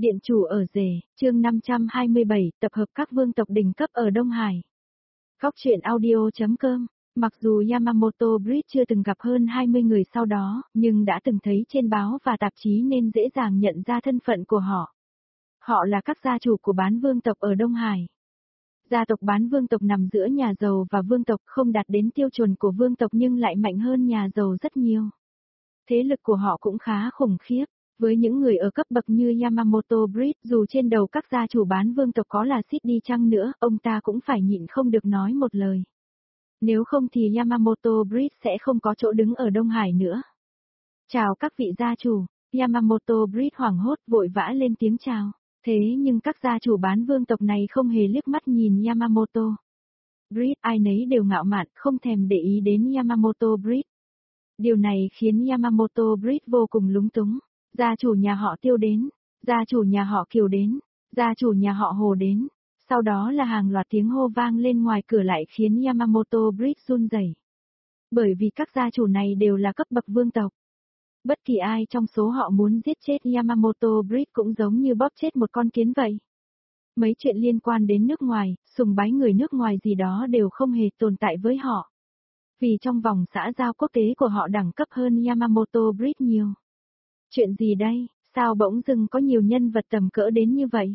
Điện chủ ở rể, chương 527, tập hợp các vương tộc đỉnh cấp ở Đông Hải. Góc truyện audio.com. Mặc dù Yamamoto Bridge chưa từng gặp hơn 20 người sau đó, nhưng đã từng thấy trên báo và tạp chí nên dễ dàng nhận ra thân phận của họ. Họ là các gia chủ của bán vương tộc ở Đông Hải. Gia tộc bán vương tộc nằm giữa nhà giàu và vương tộc, không đạt đến tiêu chuẩn của vương tộc nhưng lại mạnh hơn nhà giàu rất nhiều. Thế lực của họ cũng khá khủng khiếp. Với những người ở cấp bậc như Yamamoto Bridge, dù trên đầu các gia chủ bán vương tộc có là Sid đi chăng nữa, ông ta cũng phải nhịn không được nói một lời. Nếu không thì Yamamoto Bridge sẽ không có chỗ đứng ở Đông Hải nữa. Chào các vị gia chủ, Yamamoto Bridge hoảng hốt vội vã lên tiếng chào. Thế nhưng các gia chủ bán vương tộc này không hề liếc mắt nhìn Yamamoto Bridge, ai nấy đều ngạo mạn, không thèm để ý đến Yamamoto Bridge. Điều này khiến Yamamoto Bridge vô cùng lúng túng. Gia chủ nhà họ Tiêu đến, gia chủ nhà họ Kiều đến, gia chủ nhà họ Hồ đến, sau đó là hàng loạt tiếng hô vang lên ngoài cửa lại khiến Yamamoto Bridge run rẩy. Bởi vì các gia chủ này đều là cấp bậc vương tộc. Bất kỳ ai trong số họ muốn giết chết Yamamoto Bridge cũng giống như bóp chết một con kiến vậy. Mấy chuyện liên quan đến nước ngoài, sùng bái người nước ngoài gì đó đều không hề tồn tại với họ. Vì trong vòng xã giao quốc tế của họ đẳng cấp hơn Yamamoto Bridge nhiều. Chuyện gì đây, sao bỗng dưng có nhiều nhân vật tầm cỡ đến như vậy?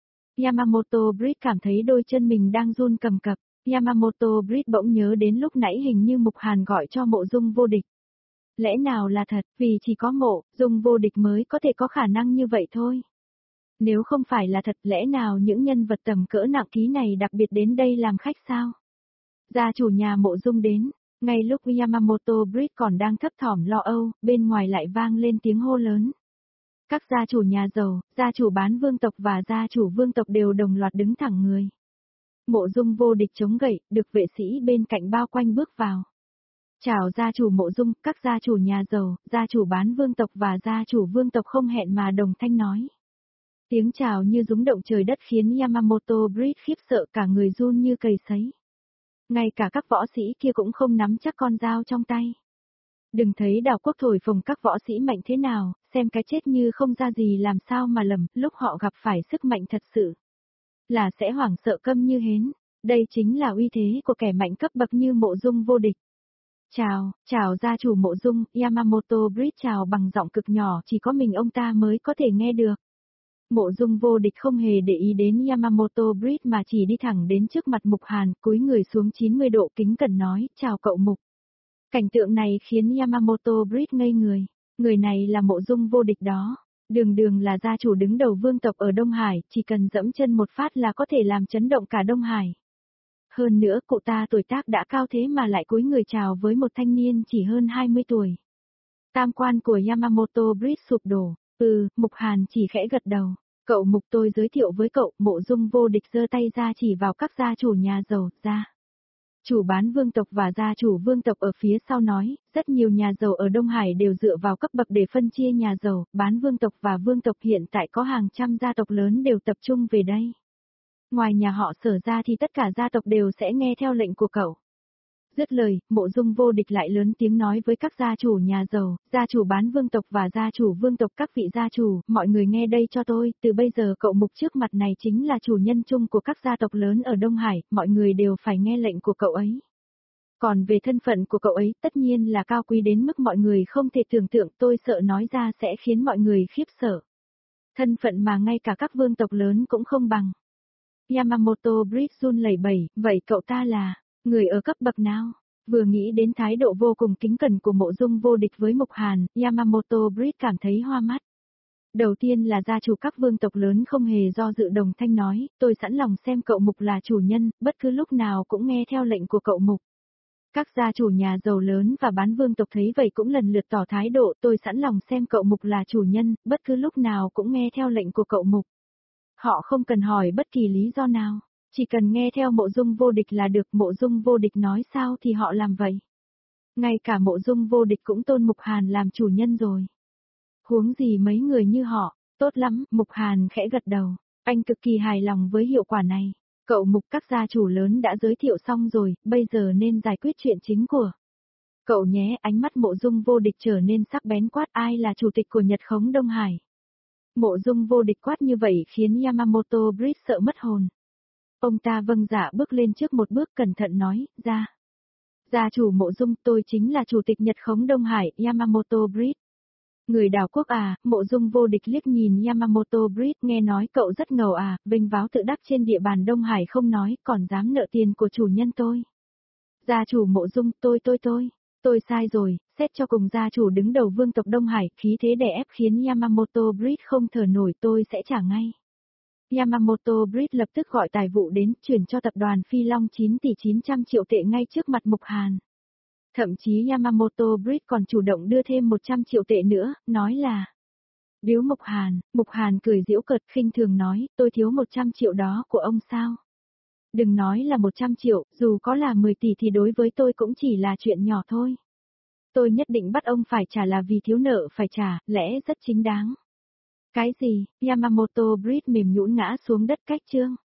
Yamamoto Bridge cảm thấy đôi chân mình đang run cầm cập. Yamamoto Bridge bỗng nhớ đến lúc nãy hình như Mục Hàn gọi cho Mộ Dung Vô Địch. Lẽ nào là thật, vì chỉ có Mộ Dung Vô Địch mới có thể có khả năng như vậy thôi. Nếu không phải là thật, lẽ nào những nhân vật tầm cỡ nặng ký này đặc biệt đến đây làm khách sao? Gia chủ nhà Mộ Dung đến. Ngay lúc Yamamoto Bridge còn đang thấp thỏm lo âu, bên ngoài lại vang lên tiếng hô lớn. Các gia chủ nhà giàu, gia chủ bán vương tộc và gia chủ vương tộc đều đồng loạt đứng thẳng người. Mộ Dung Vô Địch chống gậy, được vệ sĩ bên cạnh bao quanh bước vào. Chào gia chủ Mộ Dung, các gia chủ nhà giàu, gia chủ bán vương tộc và gia chủ vương tộc không hẹn mà đồng thanh nói. Tiếng chào như rúng động trời đất khiến Yamamoto Bridge khiếp sợ, cả người run như cầy sấy. Ngay cả các võ sĩ kia cũng không nắm chắc con dao trong tay. Đừng thấy đảo quốc thổi phồng các võ sĩ mạnh thế nào, xem cái chết như không ra gì làm sao mà lầm, lúc họ gặp phải sức mạnh thật sự. Là sẽ hoảng sợ câm như hến, đây chính là uy thế của kẻ mạnh cấp bậc như Mộ Dung Vô Địch. Chào gia chủ Mộ Dung, Yamamoto Bridge chào bằng giọng cực nhỏ, chỉ có mình ông ta mới có thể nghe được. Mộ Dung Vô Địch không hề để ý đến Yamamoto Bridge mà chỉ đi thẳng đến trước mặt Mục Hàn, cúi người xuống 90 độ kính cẩn nói, chào cậu Mục. Cảnh tượng này khiến Yamamoto Bridge ngây người. Người này là Mộ Dung Vô Địch đó. Đường là gia chủ đứng đầu vương tộc ở Đông Hải, chỉ cần dẫm chân một phát là có thể làm chấn động cả Đông Hải. Hơn nữa cụ ta tuổi tác đã cao thế mà lại cúi người chào với một thanh niên chỉ hơn 20 tuổi. Tam quan của Yamamoto Bridge sụp đổ. Mục Hàn chỉ khẽ gật đầu. Cậu Mục, tôi giới thiệu với cậu. Mộ Dung Vô Địch giơ tay ra chỉ vào các gia chủ nhà giàu, gia chủ bán vương tộc và gia chủ vương tộc ở phía sau nói, rất nhiều nhà giàu ở Đông Hải đều dựa vào cấp bậc để phân chia nhà giàu, bán vương tộc và vương tộc hiện tại có hàng trăm gia tộc lớn đều tập trung về đây. Ngoài nhà họ Sở ra thì tất cả gia tộc đều sẽ nghe theo lệnh của cậu. Dứt lời, Mộ Dung Vô Địch lại lớn tiếng nói với các gia chủ nhà giàu, gia chủ bán vương tộc và gia chủ vương tộc, các vị gia chủ, mọi người nghe đây cho tôi, từ bây giờ cậu Mục trước mặt này chính là chủ nhân chung của các gia tộc lớn ở Đông Hải, mọi người đều phải nghe lệnh của cậu ấy. Còn về thân phận của cậu ấy, tất nhiên là cao quý đến mức mọi người không thể tưởng tượng, tôi sợ nói ra sẽ khiến mọi người khiếp sợ. Thân phận mà ngay cả các vương tộc lớn cũng không bằng. Yamamoto Bridge run lẩy bẩy, vậy cậu ta là người ở cấp bậc nào? Vừa nghĩ đến thái độ vô cùng kính cẩn của Mộ Dung Vô Địch với Mục Hàn, Yamamoto Bridge cảm thấy hoa mắt. Đầu tiên là gia chủ các vương tộc lớn không hề do dự đồng thanh nói, tôi sẵn lòng xem cậu Mục là chủ nhân, bất cứ lúc nào cũng nghe theo lệnh của cậu Mục. Các gia chủ nhà giàu lớn và bán vương tộc thấy vậy cũng lần lượt tỏ thái độ, tôi sẵn lòng xem cậu Mục là chủ nhân, bất cứ lúc nào cũng nghe theo lệnh của cậu Mục. Họ không cần hỏi bất kỳ lý do nào. Chỉ cần nghe theo Mộ Dung Vô Địch là được, Mộ Dung Vô Địch nói sao thì họ làm vậy. Ngay cả Mộ Dung Vô Địch cũng tôn Mục Hàn làm chủ nhân rồi. Huống gì mấy người như họ, tốt lắm, Mục Hàn khẽ gật đầu, anh cực kỳ hài lòng với hiệu quả này. Cậu Mục, các gia chủ lớn đã giới thiệu xong rồi, bây giờ nên giải quyết chuyện chính của cậu nhé. Ánh mắt Mộ Dung Vô Địch trở nên sắc bén quát, ai là chủ tịch của Nhật Khống Đông Hải? Mộ Dung Vô Địch quát như vậy khiến Yamamoto Bridge sợ mất hồn. Ông ta vâng dạ bước lên trước một bước cẩn thận nói, gia chủ Mộ Dung, tôi chính là chủ tịch Nhật Khống Đông Hải, Yamamoto Bridge. Người đảo quốc à, Mộ Dung Vô Địch liếc nhìn Yamamoto Bridge, nghe nói cậu rất ngầu à, vênh váo tự đắc trên địa bàn Đông Hải không nói, còn dám nợ tiền của chủ nhân tôi. Gia chủ Mộ Dung, tôi sai rồi, xét cho cùng gia chủ đứng đầu vương tộc Đông Hải, khí thế đè ép khiến Yamamoto Bridge không thở nổi, tôi sẽ trả ngay. Yamamoto Bridge lập tức gọi tài vụ đến, chuyển cho tập đoàn Phi Long 9 tỷ 900 triệu tệ ngay trước mặt Mục Hàn. Thậm chí Yamamoto Bridge còn chủ động đưa thêm 100 triệu tệ nữa, nói là biếu Mục Hàn cười giễu cợt khinh thường nói, tôi thiếu 100 triệu đó của ông sao? Đừng nói là 100 triệu, dù có là 10 tỷ thì đối với tôi cũng chỉ là chuyện nhỏ thôi. Tôi nhất định bắt ông phải trả là vì thiếu nợ phải trả, lẽ rất chính đáng. Cái gì? Yamamoto Bridge mềm nhũn ngã xuống đất cách chương.